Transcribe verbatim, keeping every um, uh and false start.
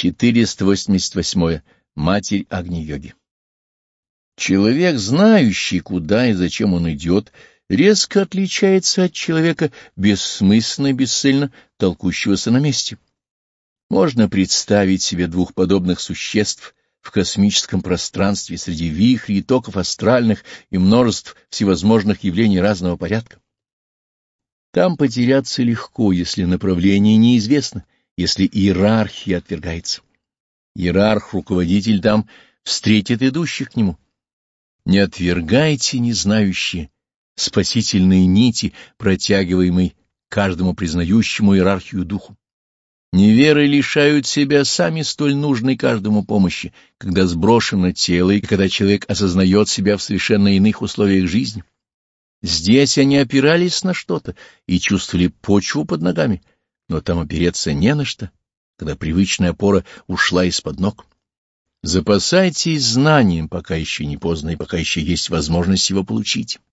четыреста восемьдесят восьмое. Матерь Агни-йоги. Человек, знающий, куда и зачем он идет, резко отличается от человека, бессмысленно и бесцельно толкущегося на месте. Можно представить себе двух подобных существ в космическом пространстве среди вихрей и токов астральных и множеств всевозможных явлений разного порядка. Там потеряться легко, если направление неизвестно, если иерархия отвергается. Иерарх-руководитель там встретит идущих к нему. Не отвергайте незнающие спасительные нити, протягиваемые каждому признающему иерархию духу. Неверы лишают себя сами столь нужной каждому помощи, когда сброшено тело и когда человек осознает себя в совершенно иных условиях жизни. Здесь они опирались на что-то и чувствовали почву под ногами, но там опереться не на что, когда привычная опора ушла из-под ног. Запасайтесь знанием, пока еще не поздно и пока еще есть возможность его получить.